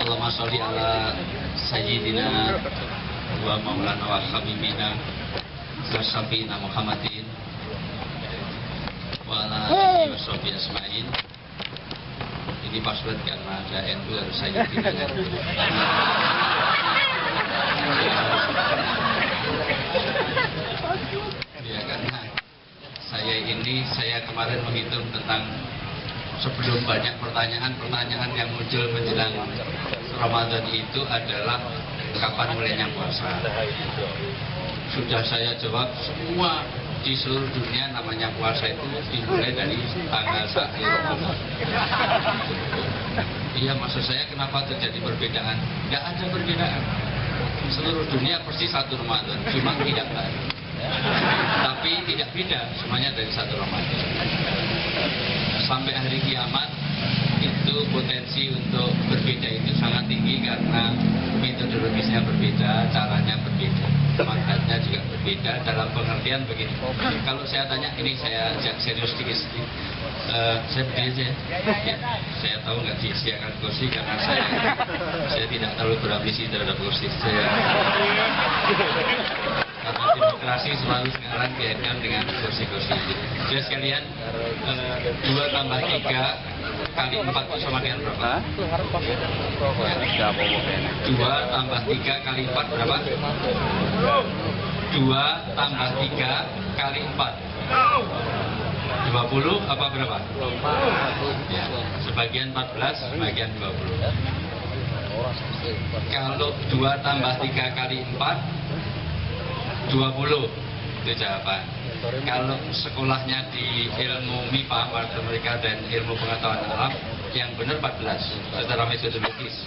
Allahumma sholli ala sayyidina wa maulana wa habibina wa syafiina Muhammadin wa ala alihi wa sahbihi asma'in. Ini password karena ada NU harus saya tidak. Ya, karena saya kemarin menghitung tentang sebelum banyak pertanyaan yang muncul menjelang Ramadan itu adalah kapan mulainya puasa. Sudah saya jawab semua di seluruh dunia namanya puasa itu dimulai dari tanggal 1 Ramadan. Iya, maksud saya kenapa terjadi perbedaan? Tidak ada perbedaan. Seluruh dunia persis 1 Ramadan, cuma tidak baru. Tapi tidak beda, semuanya dari 1 Ramadan. Sampai hari kiamat itu potensi untuk berbeda itu sangat tinggi karena metodologisnya berbeda, caranya berbeda, mandatnya juga berbeda. Dalam pengertian begini, kalau saya tanya, ini saya ajak serius sedikit, saya berdiri aja ya. Saya tahu nggak disediakan kursi karena saya tidak terlalu berambisi terhadap kursi saya. Karena demokrasi selalu sekarang dikaitkan dengan kursi-kursi itu. Jadi sekalian, 2 tambah 3 kali 4 itu sama dengan berapa? 2 tambah 3 kali 4 berapa? 2 tambah 3 kali 4 20 apa berapa? Ya, sebagian 14, sebagian 20. Kalau 2 tambah 3 kali 4 20 itu jawaban. Kalau sekolahnya di ilmu MIPA, matematika dan ilmu pengetahuan alam, yang benar 14 secara metodologis.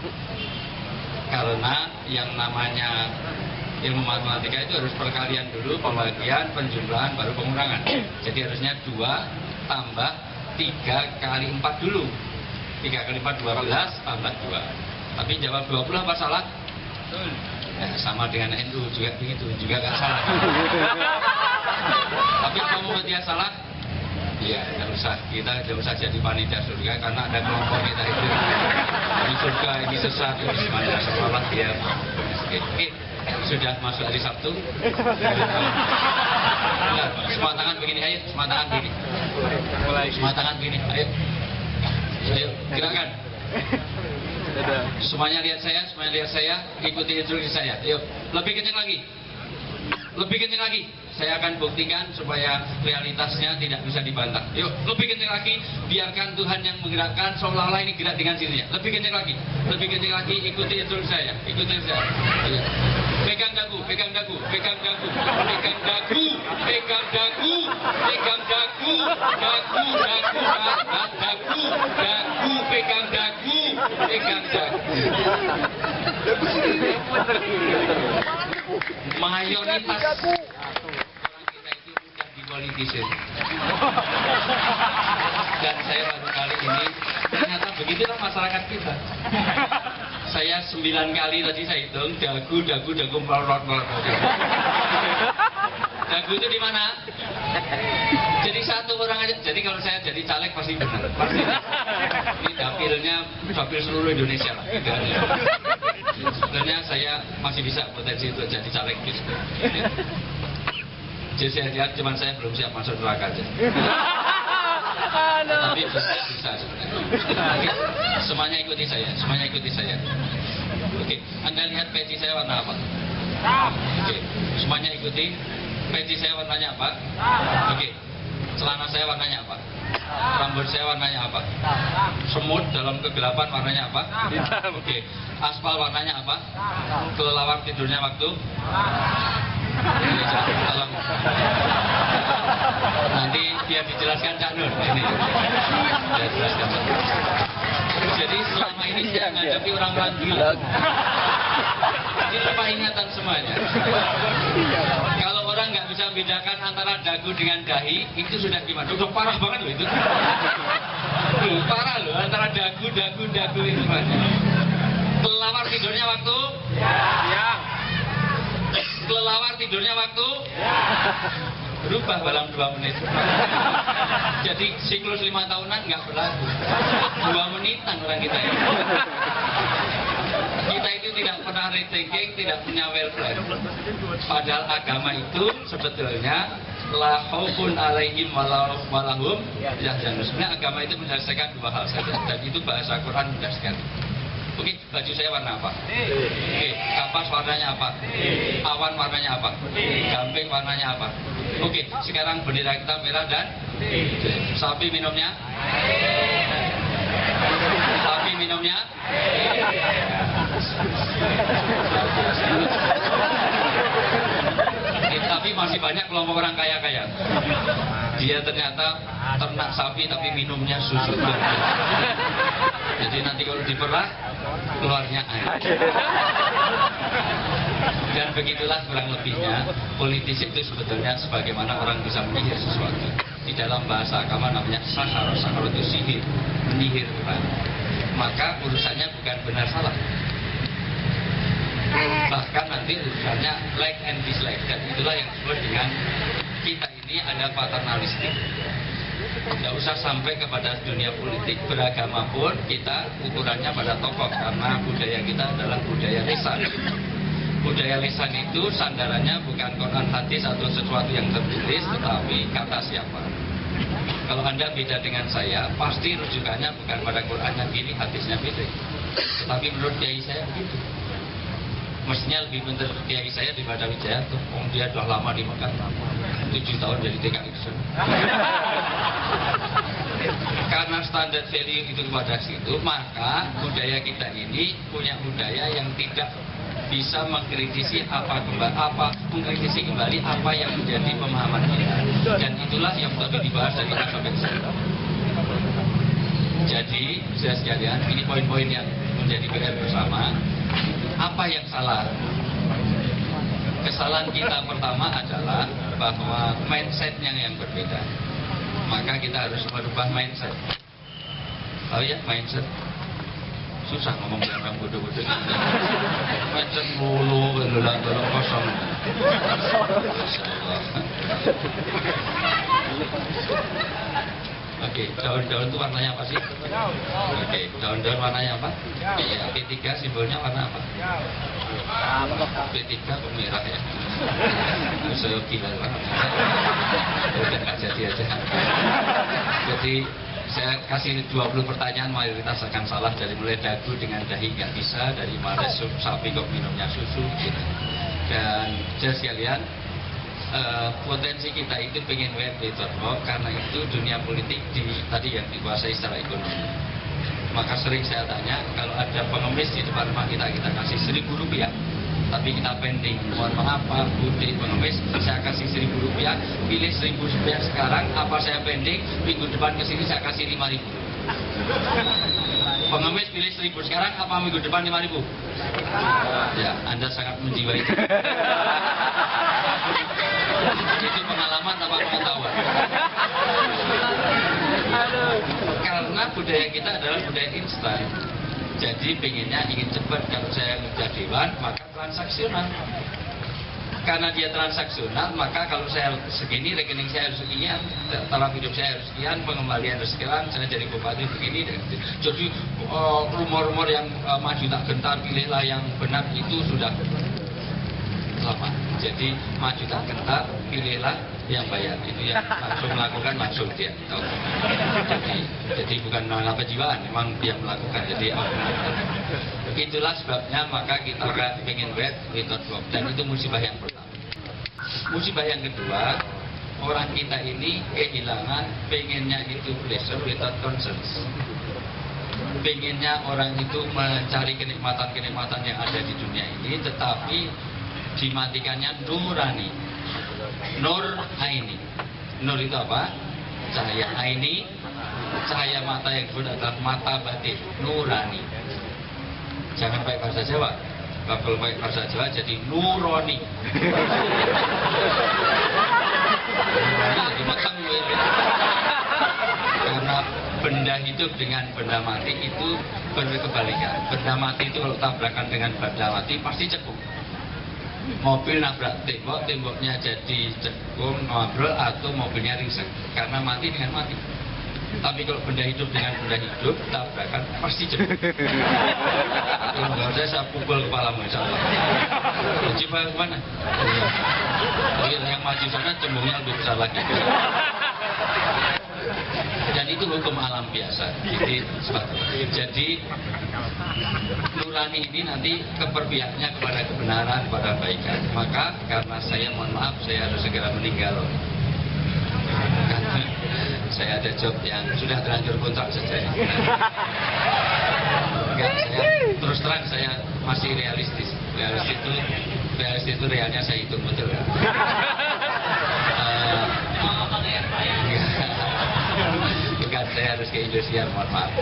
Karena yang namanya ilmu matematika itu harus perkalian dulu, pembagian, penjumlahan, baru pengurangan. Jadi harusnya 2 tambah 3 kali 4 dulu. 3 kali 4 12 tambah 2. Tapi jawab 20 apa salah? Ya, sama dengan NU juga begitu, juga nggak salah. Tapi kalau mau dia salah, ya nggak usah, kita nggak usah jadi panitia surga karena ada kelompok kita itu. Ini surga, ini sesat, ini semuanya sekolah dia. Oke, sudah masuk hari Sabtu. Nah, semua tangan begini, ayo, semua tangan begini. Semua tangan begini, ayo. Ayo, gerakan. Semuanya lihat saya, ikuti instruksi saya. Yuk, lebih kencang lagi. Lebih kencang lagi. Saya akan buktikan supaya realitasnya tidak bisa dibantah. Yuk, lebih kencang lagi. Biarkan Tuhan yang menggerakkan, seolah-olah ini gerak dengan sendirinya. Lebih kencang lagi. Lebih kencang lagi, ikuti instruksi saya. Ikuti saya. Ayo. Pegang dagu, pegang dagu, pegang dagu, pegang dagu, pegang dagu, pegang dagu, dagu, pegang dagu, pegang dagu. Mayoritas orang kita itu mudah dipolitisir. Dan saya baru kali ini ternyata begitulah masyarakat kita. Saya 9 kali tadi saya hitung, dagu, melorot. Dagu itu di mana? Jadi satu orang aja. Jadi kalau saya jadi caleg pasti benar. Pasti. Ini dapil seluruh Indonesia lah. Sebenarnya saya masih bisa potensi untuk jadi caleg gitu. Jadi saya lihat cuma saya belum siap masuk neraka aja. Tapi bisa sebenarnya. Semuanya ikuti saya. Oke, Anda lihat peci saya warna apa? Oke, semuanya ikuti. Peci saya warnanya apa? Oke, celana saya warnanya apa? Rambut saya warnanya apa? Semut dalam kegelapan warnanya apa? Oke, aspal warnanya apa? Kelelawar tidurnya waktu? Tolong. Nanti biar dijelaskan Cak Nur. Ini. Biar jelaskan. Jadi selama ini saya menghadapi orang-orang gila. Ini lupa ingatan semuanya. Kalau orang nggak bisa membedakan antara dagu dengan dahi, itu sudah gimana? Sudah parah banget loh itu. Parah loh antara dagu itu semuanya. Kelelawar tidurnya waktu? Ya. Kelelawar tidurnya waktu? Ya. Berubah dalam 2 menit. Jadi siklus 5 tahunan nggak berlaku. 2 menitan orang kita ini. Secara rethinking tidak punya welfare. Padahal agama itu sebetulnya la khaufun alaihim walahum yahzanun. Sebenarnya agama itu menyelesaikan dua hal saja, dan itu bahasa Quran mudah sekali. Oke, baju saya warna apa? Oke, kapas warnanya apa? Awan warnanya apa? Gamping warnanya apa? Oke, sekarang bendera kita merah dan sapi minumnya? Sapi minumnya? Tapi masih banyak kelompok orang kaya-kaya. Dia ternyata ternak sapi tapi minumnya susu. Jadi nanti kalau diperah keluarnya air. Dan begitulah kurang lebihnya politisi itu sebetulnya sebagaimana orang bisa menyihir sesuatu. Di dalam bahasa agama namanya sahar. Sahar itu sihir, menyihir orang. Maka urusannya bukan benar salah. Bahkan nanti urusannya like and dislike, dan itulah yang disebut dengan kita ini ada paternalistik. Tidak usah sampai kepada dunia politik, beragama pun kita ukurannya pada tokoh, karena budaya kita adalah budaya lisan. Budaya lisan itu sandarannya bukan Quran hadis atau sesuatu yang tertulis, tetapi kata siapa. Kalau Anda beda dengan saya, pasti rujukannya bukan pada Qurannya gini, hadisnya beda. Tetapi menurut kiai saya begitu. Mestinya lebih pintar kiai saya daripada Wijayanto. Dia sudah lama di Mekah, 7 tahun jadi TKI. Karena standar value itu kepada situ, maka budaya kita ini punya budaya yang tidak bisa mengkritisi mengkritisi kembali apa yang menjadi pemahaman kita. Dan itulah yang tadi dibahas dari A sampai Z. Jadi, saya sekalian, ini poin-poin yang menjadi PR bersama. Apa yang salah? Kesalahan kita pertama adalah bahwa mindsetnya yang berbeda. Maka kita harus merubah mindset. Tahu ya mindset? Susah ngomong dengan orang bodoh-bodoh. Mindset mulu, gelap-gelap kosong. Oke, daun-daun itu warnanya apa sih? Oke, daun-daun warnanya apa? Iya, P3 simbolnya warna apa? P3 merah ya. Saya gila banget. Udah nggak jadi aja. Jadi saya kasih 20 pertanyaan, mayoritas akan salah. Dari mulai dagu dengan dahi nggak bisa, dari mana sapi kok minumnya susu gitu. Dan saya sekalian, potensi kita itu pengen web karena itu dunia politik tadi yang dikuasai secara ekonomi. Maka sering saya tanya, kalau ada pengemis di depan rumah kita kasih Rp1.000, tapi kita pending. Mohon maaf Pak Budi pengemis, saya kasih Rp1.000, pilih Rp1.000 sekarang, apa saya pending, minggu depan kesini saya kasih Rp5.000. Pengemis pilih 1.000 sekarang, apa minggu depan 5.000? Ya, Anda sangat menjiwai. Itu pengalaman apa pengetahuan? Karena budaya kita adalah budaya instan. Jadi ingin cepat. Kalau saya kerja dewan, maka transaksional. Karena dia transaksional, maka kalau saya segini, rekening saya harus sekian, taraf hidup saya harus sekian, pengembalian harus sekian, saya jadi bupati begini. Jadi rumor-rumor yang maju tak gentar, pilihlah yang benar, itu sudah lama. Jadi maju tak gentar, pilihlah yang bayar. Itu yang langsung melakukan, langsung dia tahu. Jadi bukan nama kejiwaan, memang dia melakukan. Jadi itulah sebabnya maka kita ingin web without work, dan itu musibah yang pertama. Musibah yang kedua, orang kita ini kehilangan, pengennya itu pleasure without concerns. Pengennya orang itu mencari kenikmatan-kenikmatan yang ada di dunia ini, tetapi dimatikannya nurani. Nur aini. Nur itu apa? Cahaya. Aini, cahaya mata yang disebut adalah mata batin, nurani. Jangan pakai bahasa Jawa. Kalau pakai bahasa Jawa jadi nuroni. Jadi makan karena benda hidup dengan benda mati itu berkebalikan. Benda mati itu kalau tabrakan dengan benda mati pasti cekung. Mobil nabrak tembok, temboknya jadi cekung, ngobrol, atau mobilnya ringsek karena mati dengan mati. Tapi kalau benda hidup dengan benda hidup tabrakan pasti cekung. Kalau saya pukul kepalamu insya Allah. Coba kemana? Yang maju sana cembungnya lebih besar lagi. Dan itu hukum alam biasa. Jadi nurani ini nanti keberpihakannya kepada kebenaran, kepada kebaikan. Maka karena saya mohon maaf, saya harus segera meninggal. Karena saya ada job yang sudah terlanjur kontrak saja. Enggak, saya terus terang saya masih realistis. Realis itu realnya saya hitung betul. Bukan, saya harus ke Indosiar, mohon maaf.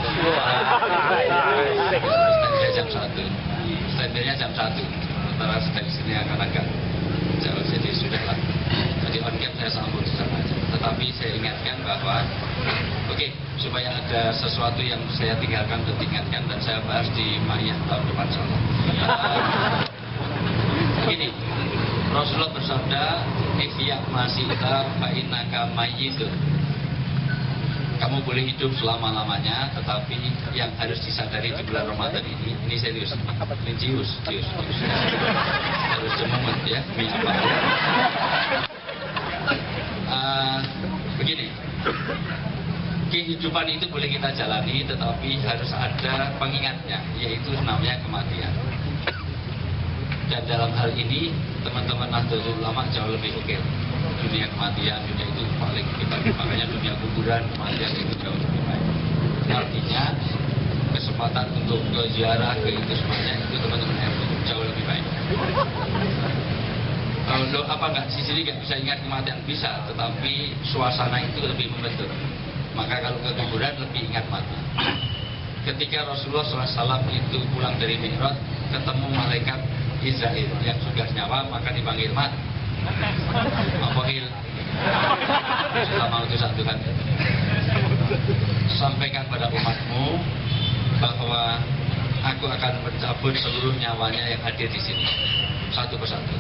Standnya jam 1. Standnya jam 1. Sementara dari sini akan agak jauh, jadi sudahlah. Jadi on cam saya sambut sama aja. Tetapi saya ingatkan bahwa oke, supaya ada sesuatu yang saya tinggalkan untuk diingatkan dan saya bahas di Mayah tahun depan insyaallah. Begini, Rasulullah bersabda, "Ihya masita fa innaka mayyitun." Kamu boleh hidup selama-lamanya, tetapi yang harus disadari di bulan Ramadan ini serius, ini jius. Harus cemungut ya, begini, kehidupan itu boleh kita jalani, tetapi harus ada pengingatnya, yaitu namanya kematian. Dan dalam hal ini teman-teman Nahdlatul Ulama jauh lebih oke. Dunia kematian, dunia itu paling baik. Makanya dunia kuburan, kematian itu jauh lebih baik. Artinya kesempatan untuk ke ziarah, ke itu semuanya itu teman-teman jauh lebih baik. Kalau apa enggak di sini nggak bisa ingat kematian, bisa, tetapi suasana itu lebih membentuk. Maka kalau ke kuburan lebih ingat mati. Ketika Rasulullah SAW itu pulang dari Mi'raj, ketemu malaikat Israel yang sudah nyawa, maka dipanggil mat. Apahil sudah mau itu satu kan. Sampaikan pada umatmu bahwa aku akan mencabut seluruh nyawanya yang hadir di sini, satu persatu.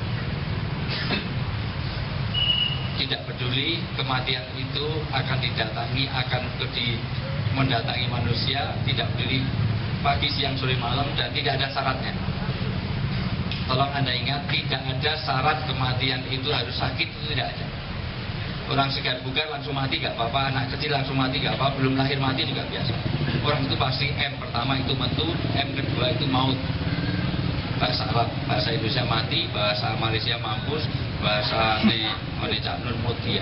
Tidak peduli kematian itu akan didatangi, akan mendatangi manusia, tidak peduli pagi, siang, sore, malam, dan tidak ada syaratnya. Tolong Anda ingat, tidak ada syarat kematian itu harus sakit, itu tidak ada. Orang segar bugar langsung mati gak apa-apa, anak kecil langsung mati gak apa-apa, belum lahir mati juga biasa. Orang itu pasti M pertama itu metu, M kedua itu maut. Bahasa Arab, bahasa Indonesia mati, bahasa Malaysia mampus, bahasa Cak Nun mutia.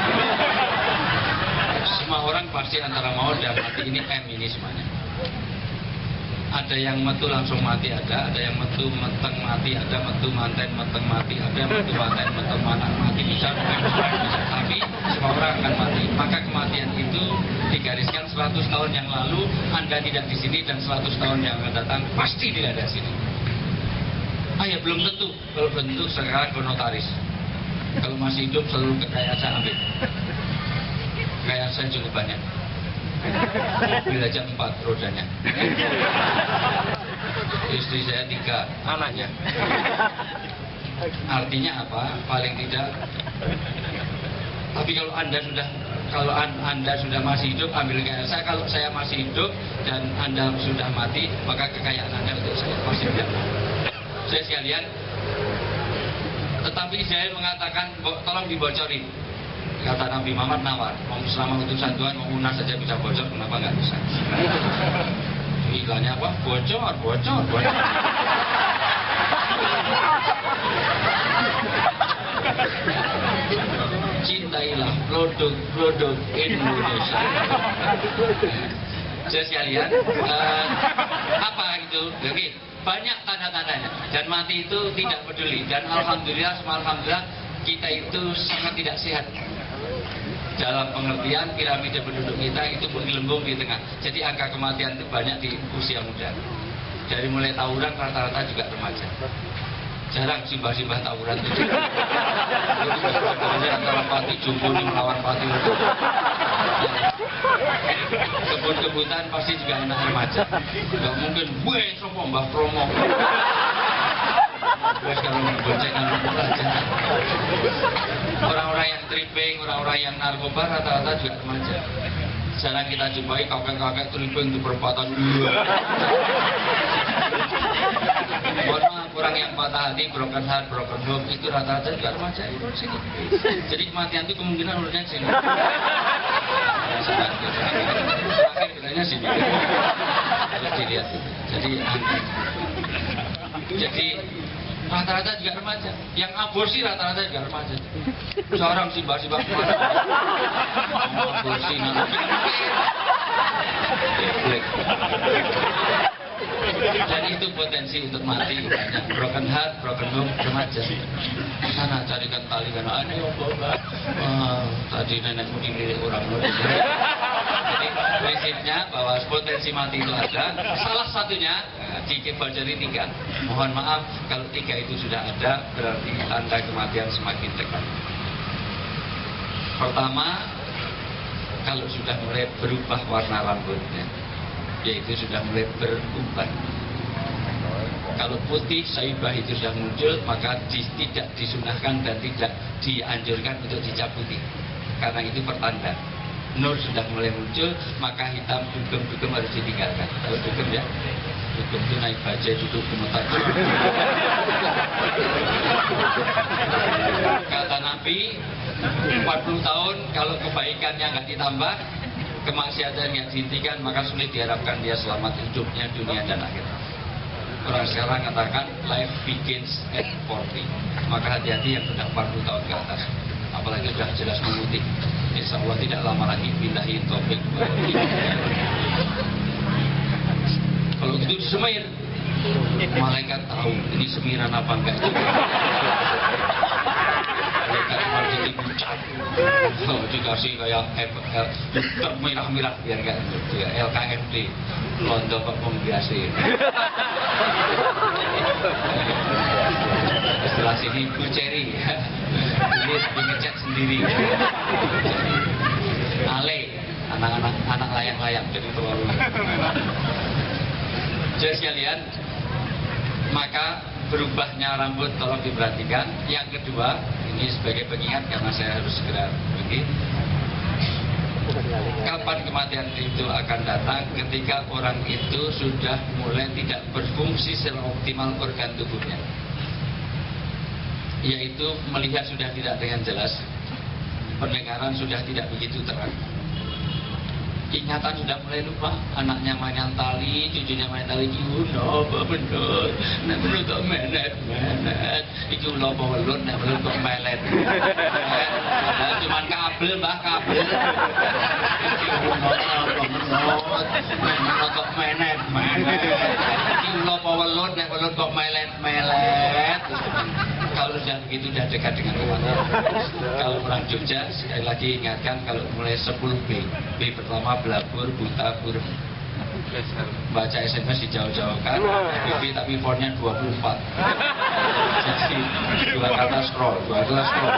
Semua orang pasti antara maut dan mati, ini M ini semuanya. Ada yang metu langsung mati, ada yang metu meteng mati, ada metu manten meteng mati, ada metu manten meteng manak mati, bisa. Tapi semua orang akan mati. Maka kematian itu digariskan 100 tahun yang lalu Anda tidak di sini, dan 100 tahun yang akan datang pasti tidak ada di sini. Ya belum tentu. Kalau bentuk sekarang konotaris. Kalau masih hidup seluruh kekayaan saya ambil. Kekayaan saya cukup banyak. Mobil aja 4 rodanya. Istri saya 3 anaknya. Artinya apa? Paling tidak. Tapi kalau anda sudah masih hidup, ambil kekayaan saya. Kalau saya masih hidup dan Anda sudah mati, maka kekayaan Anda untuk saya pasti tidak. Saya sekalian, tetapi saya mengatakan tolong dibocorin. Kata Nabi Muhammad nawar, mau selama utusan Tuhan, mau munas saja bisa bocor, kenapa nggak bisa? Iklannya apa? Bocor. Cintailah produk Indonesia. Saya sekalian, apa itu? Oke, banyak tanda-tandanya. Dan mati itu tidak peduli. Dan alhamdulillah kita itu sangat tidak sehat. Dalam pengertian piramida penduduk kita itu menggelembung di tengah. Jadi angka kematian itu banyak di usia muda. Dari mulai tawuran rata-rata juga remaja. Jarang simbah-simbah tawuran itu. Jadi antara Pati Jumpuni melawan Pati Lutu. Kebut-kebutan pasti juga anak remaja. Gak mungkin, sopo Mbah Promo. Terus kalau memboncengan aja. Orang-orang yang tripping, orang-orang yang narkoba rata-rata juga remaja. Jarang kita jumpai kakek-kakek tripping di perempatan. patah hati, broken heart, broken home itu rata-rata juga remaja itu sini. Jadi kematian itu kemungkinan umurnya sini. Akhir bilangnya sini. Kalau dilihat, jadi aneh. Jadi rata-rata juga remaja. Yang aborsi rata-rata juga remaja. Seorang simbah-simbah kemana? Aborsi dan itu potensi untuk mati banyak. Broken heart, broken home, remaja. Sana carikan tali karena ada tadi nenekmu dilirik orang. Jadi prinsipnya bahwa potensi mati itu ada. Salah satunya dibajari 3. Mohon maaf kalau 3 itu sudah ada, berarti tanda kematian semakin dekat. Pertama, kalau sudah mulai berubah warna rambutnya, yaitu sudah mulai beruban. Kalau putih saibah itu sudah muncul, maka tidak disunahkan dan tidak dianjurkan untuk dicabuti, karena itu pertanda nur sudah mulai muncul. Maka hitam dugem harus ditinggalkan. Kalau dugem ya, dugem itu naik bajai duduk gemetar. Kata Nabi, 40 tahun kalau kebaikannya nggak ditambah, kemaksiatan yang dihentikan, maka sulit diharapkan dia selamat hidupnya dunia dan akhirat. Orang sekarang katakan life begins at 40. Maka hati-hati yang sudah 40 tahun ke atas, apalagi sudah jelas memutih. Insya Allah tidak lama lagi billahi taufik. Kalau itu disemir, malaikat tahu ini semiran apa enggak itu. Malaikat cuma dibucat, dikasih kayak merah-merah biar enggak LKMD, londo kok pembiasi. Setelah sini Bu Cherry, ini ngecat sendiri. Ale, anak layang-layang, jadi terlalu. Jadi sekalian, maka berubahnya rambut tolong diperhatikan. Yang kedua, ini sebagai pengingat karena saya harus segera pergi. Kapan kematian itu akan datang? Ketika orang itu sudah mulai tidak berfungsi secara optimal organ tubuhnya, yaitu melihat sudah tidak dengan jelas, pendengaran sudah tidak begitu terang, ingatan sudah mulai lupa, anaknya mainan tali, cucunya main tali, no, bener, nek bener kok menet, itu lo bawelun, nek bener kok melet, cuman kabel, mbah kabel, bener kok menet, itu lo bawelun, nek bener kok melet. Kalau sudah begitu sudah dekat dengan kematian. Kalau orang Jogja, sekali lagi ingatkan, kalau mulai 10 B. B pertama belabur, buta, buram. Baca SMS dijauh-jauhkan, B tapi fontnya 24. Jadi 2 kata scroll, 2 kata scroll.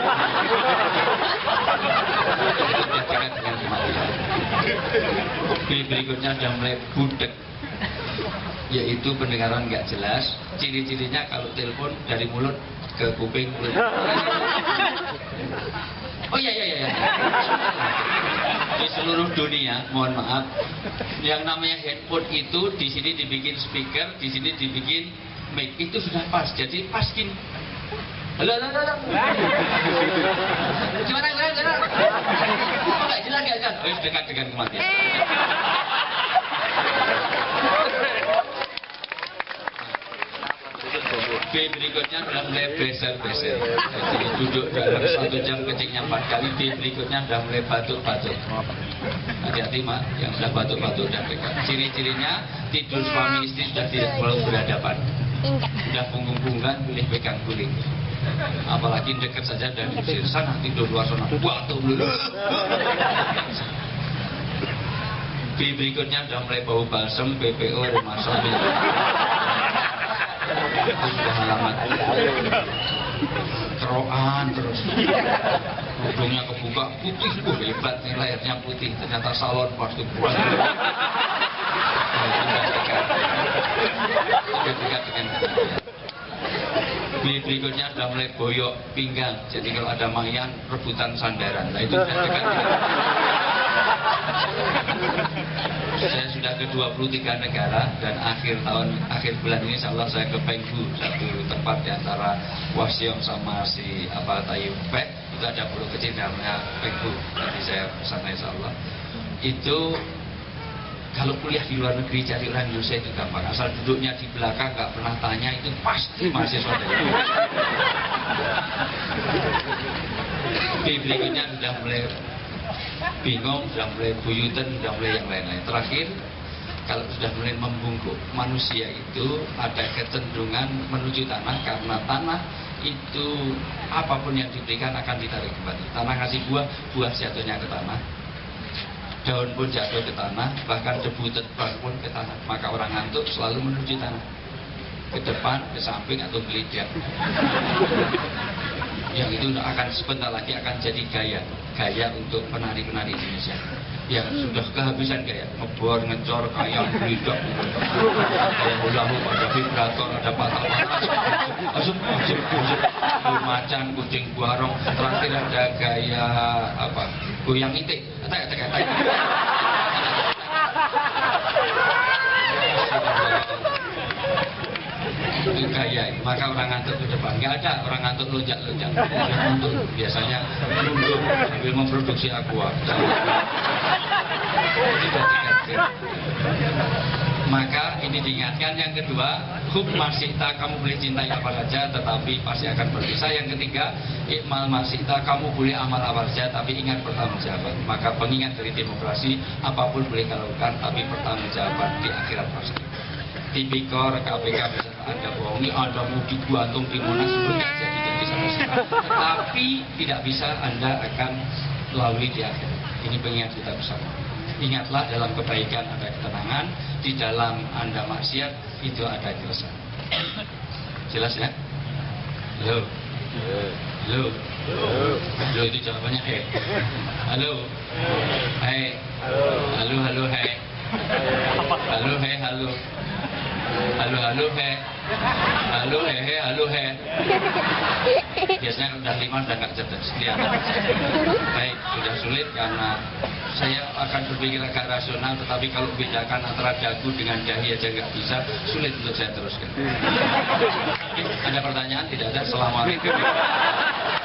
Sudah dekat dengan kematian. B berikutnya sudah mulai budek, yaitu pendengaran nggak jelas. Ciri-cirinya kalau telepon dari mulut ke kuping. Oh iya. Di seluruh dunia, mohon maaf, yang namanya handphone itu di sini dibikin speaker, di sini dibikin mic, itu sudah pas. Jadi pas gini. Halo. Gimana? Oh, nggak jelas. Oh, dekat dengan kematian. B berikutnya sudah mulai beser-beser. Jadi duduk dalam 1 jam kencingnya 4 kali. B berikutnya sudah mulai batuk-batuk. Hati-hati mak, yang sudah batuk-batuk dan dekat. Ciri-cirinya tidur suami istri sudah tidak perlu berhadapan. Sudah punggung-punggungan, boleh pegang guling. Apalagi dekat saja dan diusir sana, tidur luar sana. Batuk dulu. B berikutnya sudah mulai bau balsem, PPO, rumah sakit. Itu sudah alamat keroan terus, hidungnya kebuka putih, hebat nih, layarnya putih, ternyata salon pasti kuat. Dekat dengan berikutnya sudah mulai boyok pinggang, jadi kalau ada mayan rebutan sandaran. Nah itu sudah dekat. Saya sudah ke 23 negara dan akhir bulan ini insya Allah saya ke Penghu, satu tempat di antara Wasiong sama si Tayu Pek. Itu ada pulau kecil namanya Penghu. Nanti saya kesana insya Allah. Itu kalau kuliah di luar negeri cari orang Indonesia itu gampang. Asal duduknya di belakang nggak pernah tanya itu pasti mahasiswa dari berikutnya sudah mulai bingung, sudah mulai buyutan, sudah mulai yang lain-lain. Terakhir, kalau sudah mulai membungkuk, manusia itu ada kecenderungan menuju tanah karena tanah itu apapun yang diberikan akan ditarik kembali. Tanah ngasih buah, buah jatuhnya ke tanah. Daun pun jatuh ke tanah, bahkan debu terbang pun ke tanah. Maka orang ngantuk selalu menuju tanah, ke depan, ke samping atau gelidak. Yang itu akan sebentar lagi akan jadi gaya untuk penari-penari Indonesia yang sudah kehabisan gaya, ngebor, ngecor, kayak gelidak, kayak hula hoop, ada vibrator, ada patah-patah, asuk, macan, kucing buarong, terakhir ada gaya goyang itik, tek. Itu gaya, maka orang ngantuk ke depan. Nggak ada orang ngantuk lonjak-lonjak. Ngantuk biasanya nunduk sambil memproduksi aqua. Maka ini diingatkan. Yang kedua, hub masihta, kamu boleh cintai apa saja tetapi pasti akan berpisah. Yang ketiga, ikmal masihta, kamu boleh amal apa saja tapi ingat pertanggungjawaban. Maka pengingat dari demokrasi, apapun boleh dilakukan tapi pertanggungjawaban di akhirat pasti. Tipikor KPK bisa Anda bohongi, Anda mau digantung di Monas sebenarnya jadi sampai sekarang. Tapi tidak bisa Anda akan lalui di akhir. Ini pengingat kita bersama. Ingatlah dalam kebaikan ada ketenangan, di dalam Anda maksiat itu ada keresahan. Jelas ya? Halo. Halo. Halo itu jawabannya halo. Hei. Halo hei. Halo hei halo. Halo he. Halo he. Biasanya udah 5 udah nggak cerdas. Baik, sudah sulit karena saya akan berpikir agak rasional, tetapi kalau bedakan antara dagu dengan dahi aja nggak bisa, sulit untuk saya teruskan. Ada pertanyaan? Tidak ada. Assalamualaikum.